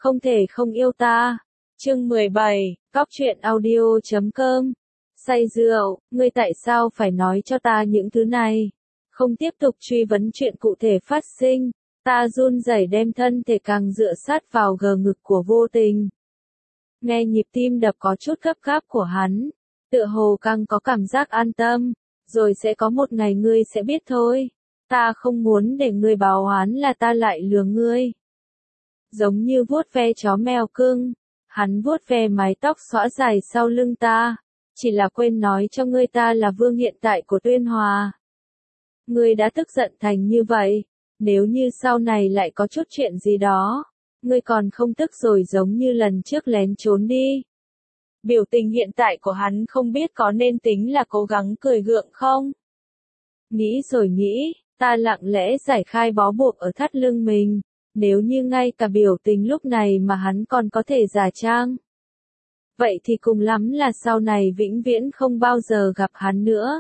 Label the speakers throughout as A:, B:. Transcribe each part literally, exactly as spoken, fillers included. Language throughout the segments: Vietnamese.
A: không thể không yêu ta. Chương mười bảy, Cóc truyện audio chấm com. Say rượu, ngươi tại sao phải nói cho ta những thứ này? Không tiếp tục truy vấn chuyện cụ thể phát sinh, ta run rẩy đem thân thể càng dựa sát vào gờ ngực của Vô Tình. Nghe nhịp tim đập có chút gấp gáp của hắn, tựa hồ càng có cảm giác an tâm, rồi sẽ có một ngày ngươi sẽ biết thôi. Ta không muốn để ngươi báo oán là ta lại lừa ngươi. Giống như vuốt ve chó mèo cưng, hắn vuốt ve mái tóc xõa dài sau lưng ta, chỉ là quên nói cho ngươi ta là vương hiện tại của Tuyên Hòa. Ngươi đã tức giận thành như vậy, nếu như sau này lại có chút chuyện gì đó, ngươi còn không tức rồi giống như lần trước lén trốn đi. Biểu tình hiện tại của hắn không biết có nên tính là cố gắng cười gượng không? Nghĩ rồi nghĩ, ta lặng lẽ giải khai bó buộc ở thắt lưng mình, nếu như ngay cả biểu tình lúc này mà hắn còn có thể giả trang. Vậy thì cùng lắm là sau này vĩnh viễn không bao giờ gặp hắn nữa.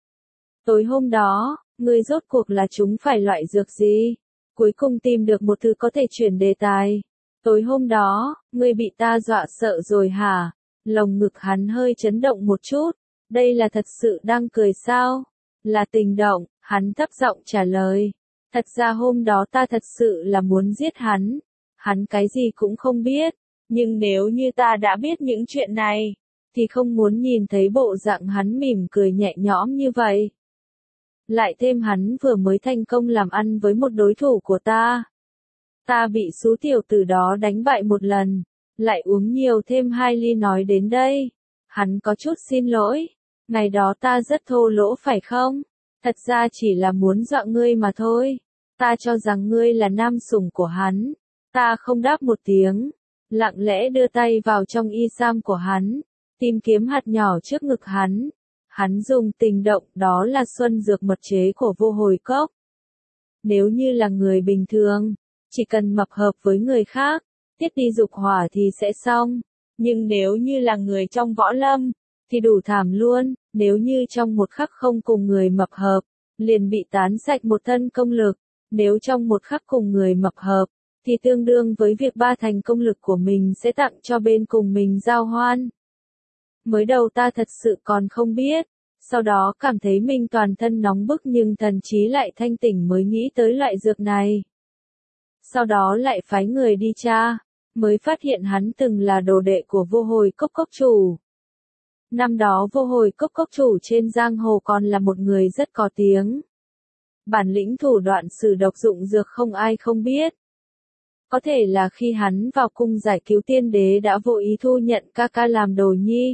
A: Tối hôm đó, ngươi rốt cuộc là chúng phải loại dược gì? Cuối cùng tìm được một thứ có thể chuyển đề tài. Tối hôm đó, ngươi bị ta dọa sợ rồi hả? Lồng ngực hắn hơi chấn động một chút. Đây là thật sự đang cười sao? Là tình động, hắn thấp giọng trả lời. Thật ra hôm đó ta thật sự là muốn giết hắn. Hắn cái gì cũng không biết. Nhưng nếu như ta đã biết những chuyện này, thì không muốn nhìn thấy bộ dạng hắn mỉm cười nhẹ nhõm như vậy. Lại thêm hắn vừa mới thành công làm ăn với một đối thủ của ta. Ta bị số tiểu tử đó đánh bại một lần, lại uống nhiều thêm hai ly nói đến đây. Hắn có chút xin lỗi, ngày đó ta rất thô lỗ phải không? Thật ra chỉ là muốn dọa ngươi mà thôi. Ta cho rằng ngươi là nam sủng của hắn. Ta không đáp một tiếng, lặng lẽ đưa tay vào trong y sam của hắn, tìm kiếm hạt nhỏ trước ngực hắn. Hắn dùng tình động, đó là xuân dược mật chế của Vô Hồi Cốc. Nếu như là người bình thường, chỉ cần mập hợp với người khác, tiết đi dục hỏa thì sẽ xong. Nhưng nếu như là người trong võ lâm, thì đủ thảm luôn. Nếu như trong một khắc không cùng người mập hợp, liền bị tán sạch một thân công lực. Nếu trong một khắc cùng người mập hợp, thì tương đương với việc ba thành công lực của mình sẽ tặng cho bên cùng mình giao hoan. Mới đầu ta thật sự còn không biết, sau đó cảm thấy mình toàn thân nóng bức nhưng thần trí lại thanh tỉnh mới nghĩ tới loại dược này. Sau đó lại phái người đi tra, mới phát hiện hắn từng là đồ đệ của Vô Hồi Cốc Cốc chủ. Năm đó Vô Hồi Cốc Cốc chủ trên giang hồ còn là một người rất có tiếng. Bản lĩnh thủ đoạn sử độc dụng dược không ai không biết. Có thể là khi hắn vào cung giải cứu tiên đế đã vô ý thu nhận ca ca làm đồ nhi.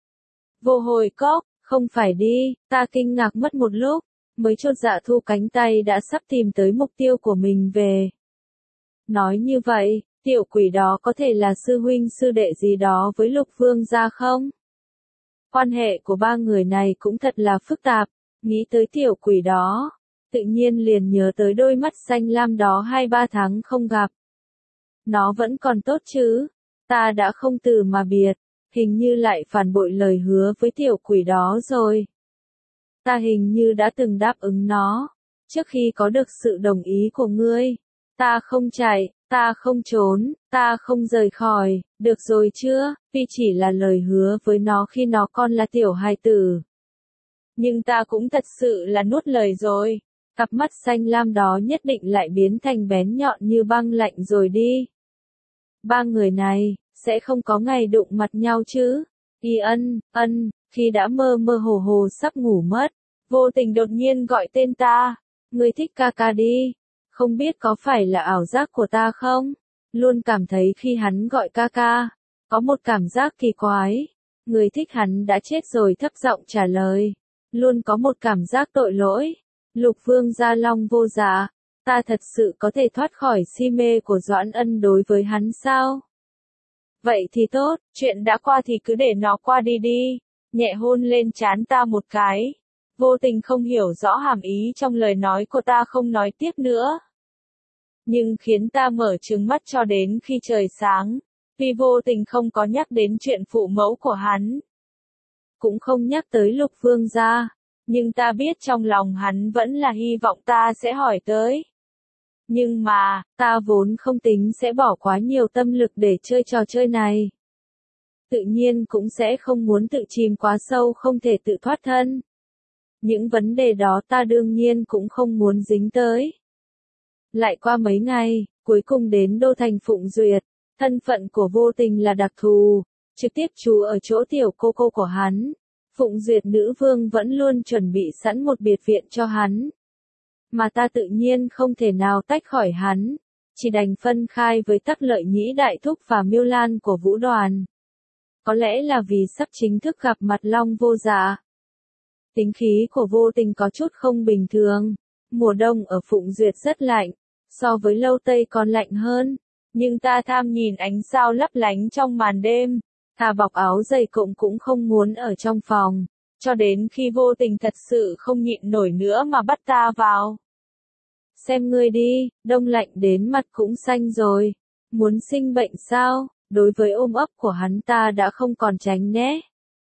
A: Vô Hồi Cốc, không phải đi, ta kinh ngạc mất một lúc, mới chột dạ thu cánh tay đã sắp tìm tới mục tiêu của mình về. Nói như vậy, tiểu quỷ đó có thể là sư huynh sư đệ gì đó với Lục Vương gia không? Quan hệ của ba người này cũng thật là phức tạp, nghĩ tới tiểu quỷ đó, tự nhiên liền nhớ tới đôi mắt xanh lam đó hai ba tháng không gặp. Nó vẫn còn tốt chứ, ta đã không từ mà biệt, hình như lại phản bội lời hứa với tiểu quỷ đó rồi. Ta hình như đã từng đáp ứng nó, trước khi có được sự đồng ý của ngươi. Ta không chạy, ta không trốn, ta không rời khỏi, được rồi chưa, vì chỉ là lời hứa với nó khi nó còn là tiểu hài tử. Nhưng ta cũng thật sự là nuốt lời rồi, cặp mắt xanh lam đó nhất định lại biến thành bén nhọn như băng lạnh rồi đi. Ba người này, sẽ không có ngày đụng mặt nhau chứ? Y ân, ân, khi đã mơ mơ hồ hồ sắp ngủ mất, Vô Tình đột nhiên gọi tên ta. Ngươi thích ca ca đi. Không biết có phải là ảo giác của ta không? Luôn cảm thấy khi hắn gọi ca ca, có một cảm giác kỳ quái. Người thích hắn đã chết rồi thấp giọng trả lời. Luôn có một cảm giác tội lỗi. Lục Vương gia Long Vô Dạ, ta thật sự có thể thoát khỏi si mê của Doãn Ân đối với hắn sao? Vậy thì tốt, chuyện đã qua thì cứ để nó qua đi đi. Nhẹ hôn lên trán ta một cái. Vô Tình không hiểu rõ hàm ý trong lời nói của ta không nói tiếp nữa. Nhưng khiến ta mở trừng mắt cho đến khi trời sáng, vì Vô Tình không có nhắc đến chuyện phụ mẫu của hắn. Cũng không nhắc tới Lục Vương gia, nhưng ta biết trong lòng hắn vẫn là hy vọng ta sẽ hỏi tới. Nhưng mà, ta vốn không tính sẽ bỏ quá nhiều tâm lực để chơi trò chơi này. Tự nhiên cũng sẽ không muốn tự chìm quá sâu không thể tự thoát thân. Những vấn đề đó ta đương nhiên cũng không muốn dính tới. Lại qua mấy ngày, cuối cùng đến đô thành Phụng Duyệt, thân phận của Vô Tình là đặc thù, trực tiếp trú ở chỗ tiểu cô cô của hắn. Phụng Duyệt nữ vương vẫn luôn chuẩn bị sẵn một biệt viện cho hắn. Mà ta tự nhiên không thể nào tách khỏi hắn, chỉ đành phân khai với Tắc Lợi Nhĩ đại thúc và Miêu Lan của Vũ Đoàn. Có lẽ là vì sắp chính thức gặp mặt Long Vô Dạ. Tính khí của Vô Tình có chút không bình thường. Mùa đông ở Phụng Duyệt rất lạnh, so với Lâu Tây còn lạnh hơn. Nhưng ta tham nhìn ánh sao lấp lánh trong màn đêm, thà bọc áo dày cộng cũng không muốn ở trong phòng. Cho đến khi Vô Tình thật sự không nhịn nổi nữa mà bắt ta vào. Xem ngươi đi, đông lạnh đến mặt cũng xanh rồi. Muốn sinh bệnh sao? Đối với ôm ấp của hắn ta đã không còn tránh né.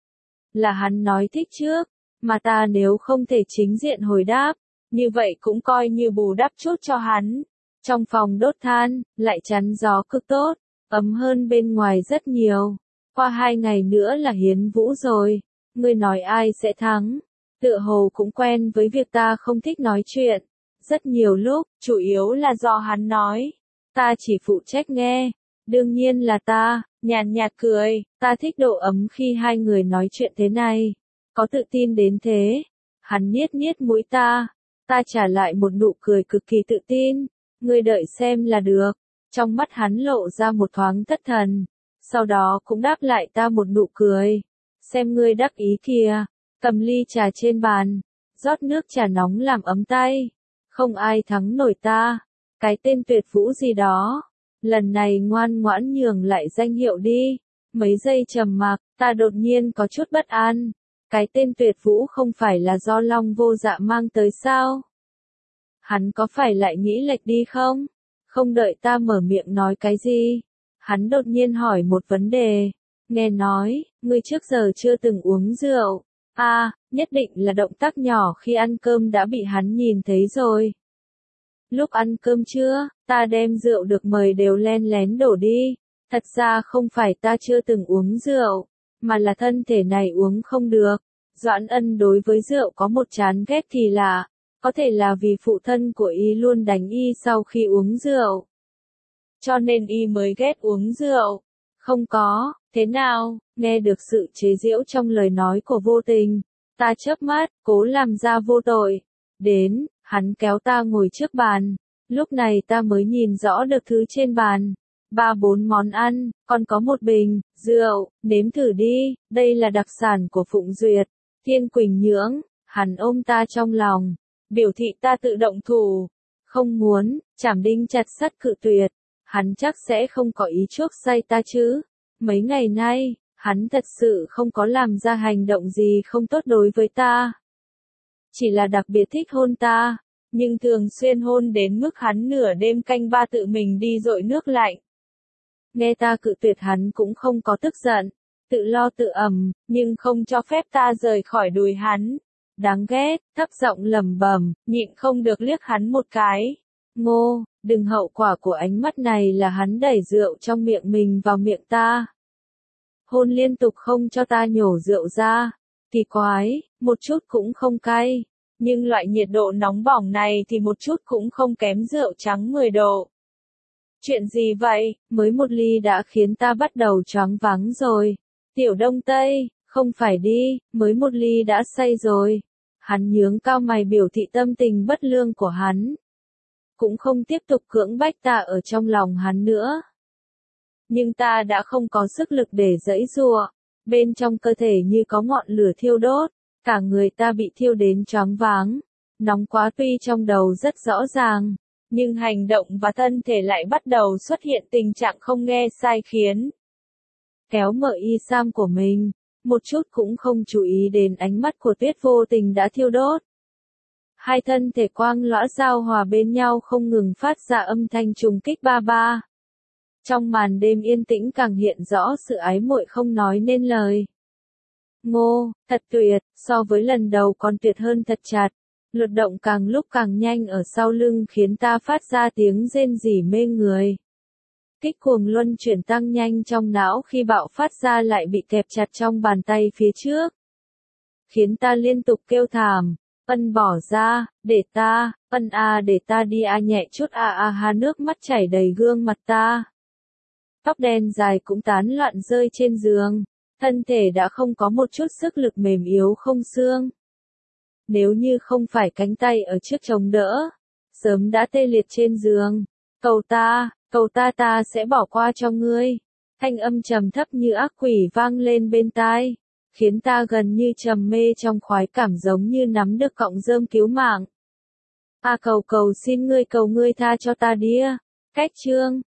A: Là hắn nói thích trước, mà ta nếu không thể chính diện hồi đáp, như vậy cũng coi như bù đắp chút cho hắn. Trong phòng đốt than, lại chắn gió cực tốt, ấm hơn bên ngoài rất nhiều. Qua hai ngày nữa là hiến vũ rồi, ngươi nói ai sẽ thắng? Tựa hồ cũng quen với việc ta không thích nói chuyện. Rất nhiều lúc, chủ yếu là do hắn nói. Ta chỉ phụ trách nghe. Đương nhiên là ta, nhàn nhạt cười, ta thích độ ấm khi hai người nói chuyện thế này. Có tự tin đến thế. Hắn niết niết mũi ta. Ta trả lại một nụ cười cực kỳ tự tin. Ngươi đợi xem là được. Trong mắt hắn lộ ra một thoáng thất thần. Sau đó cũng đáp lại ta một nụ cười. Xem ngươi đắc ý kìa. Cầm ly trà trên bàn. Rót nước trà nóng làm ấm tay. Không ai thắng nổi ta. Cái tên Tuyệt Vũ gì đó. Lần này ngoan ngoãn nhường lại danh hiệu đi. Mấy giây trầm mặc, ta đột nhiên có chút bất an. Cái tên Tuyệt Vũ không phải là do Long Vô Dạ mang tới sao? Hắn có phải lại nghĩ lệch đi không? Không đợi ta mở miệng nói cái gì. Hắn đột nhiên hỏi một vấn đề. Nghe nói, ngươi trước giờ chưa từng uống rượu. À, nhất định là động tác nhỏ khi ăn cơm đã bị hắn nhìn thấy rồi. Lúc ăn cơm trưa, ta đem rượu được mời đều len lén đổ đi. Thật ra không phải ta chưa từng uống rượu, mà là thân thể này uống không được. Doãn Ân đối với rượu có một chán ghét thì lạ, có thể là vì phụ thân của y luôn đánh y sau khi uống rượu. Cho nên y mới ghét uống rượu. Không có, thế nào, nghe được sự chế giễu trong lời nói của Vô Tình. Ta chớp mắt, cố làm ra vô tội. Đến, hắn kéo ta ngồi trước bàn. Lúc này ta mới nhìn rõ được thứ trên bàn. Ba bốn món ăn, còn có một bình, rượu, nếm thử đi, đây là đặc sản của Phụng Duyệt. Thiên Quỳnh Nhưỡng, hắn ôm ta trong lòng, biểu thị ta tự động thủ. Không muốn, Trảm Đinh chặt sắt cự tuyệt. Hắn chắc sẽ không có ý chuốc say ta chứ. Mấy ngày nay, hắn thật sự không có làm ra hành động gì không tốt đối với ta. Chỉ là đặc biệt thích hôn ta, nhưng thường xuyên hôn đến mức hắn nửa đêm canh ba tự mình đi dội nước lạnh. Nghe ta cự tuyệt hắn cũng không có tức giận, tự lo tự ẩm, nhưng không cho phép ta rời khỏi đùi hắn. Đáng ghét, thấp giọng lẩm bẩm, nhịn không được liếc hắn một cái. Ngô, đừng hậu quả của ánh mắt này là hắn đẩy rượu trong miệng mình vào miệng ta. Hôn liên tục không cho ta nhổ rượu ra. Kỳ quái, một chút cũng không cay. Nhưng loại nhiệt độ nóng bỏng này thì một chút cũng không kém rượu trắng mười độ. Chuyện gì vậy, mới một ly đã khiến ta bắt đầu choáng váng rồi. Tiểu Đông Tây, không phải đi, mới một ly đã say rồi. Hắn nhướng cao mày biểu thị tâm tình bất lương của hắn. Cũng không tiếp tục cưỡng bách ta ở trong lòng hắn nữa. Nhưng ta đã không có sức lực để giãy giụa. Bên trong cơ thể như có ngọn lửa thiêu đốt. Cả người ta bị thiêu đến choáng váng. Nóng quá tuy trong đầu rất rõ ràng. Nhưng hành động và thân thể lại bắt đầu xuất hiện tình trạng không nghe sai khiến. Kéo mở y sam của mình. Một chút cũng không chú ý đến ánh mắt của Tuyết Vô Tình đã thiêu đốt. Hai thân thể quang lõa giao hòa bên nhau không ngừng phát ra âm thanh trùng kích ba ba. Trong màn đêm yên tĩnh càng hiện rõ sự ái muội không nói nên lời. Ngô, thật tuyệt, so với lần đầu còn tuyệt hơn thật chặt. Luật động càng lúc càng nhanh ở sau lưng khiến ta phát ra tiếng rên rỉ mê người. Kích cuồng luân chuyển tăng nhanh trong não khi bạo phát ra lại bị kẹp chặt trong bàn tay phía trước. Khiến ta liên tục kêu thảm, ân bỏ ra, để ta, ân a để ta đi a nhẹ chút a a ha nước mắt chảy đầy gương mặt ta. Tóc đen dài cũng tán loạn rơi trên giường, thân thể đã không có một chút sức lực mềm yếu không xương. Nếu như không phải cánh tay ở trước chống đỡ, sớm đã tê liệt trên giường. Cầu ta, cầu ta ta sẽ bỏ qua cho ngươi. Thanh âm trầm thấp như ác quỷ vang lên bên tai, khiến ta gần như trầm mê trong khoái cảm giống như nắm được cọng rơm cứu mạng. A cầu cầu xin ngươi cầu ngươi tha cho ta đi. Cách chương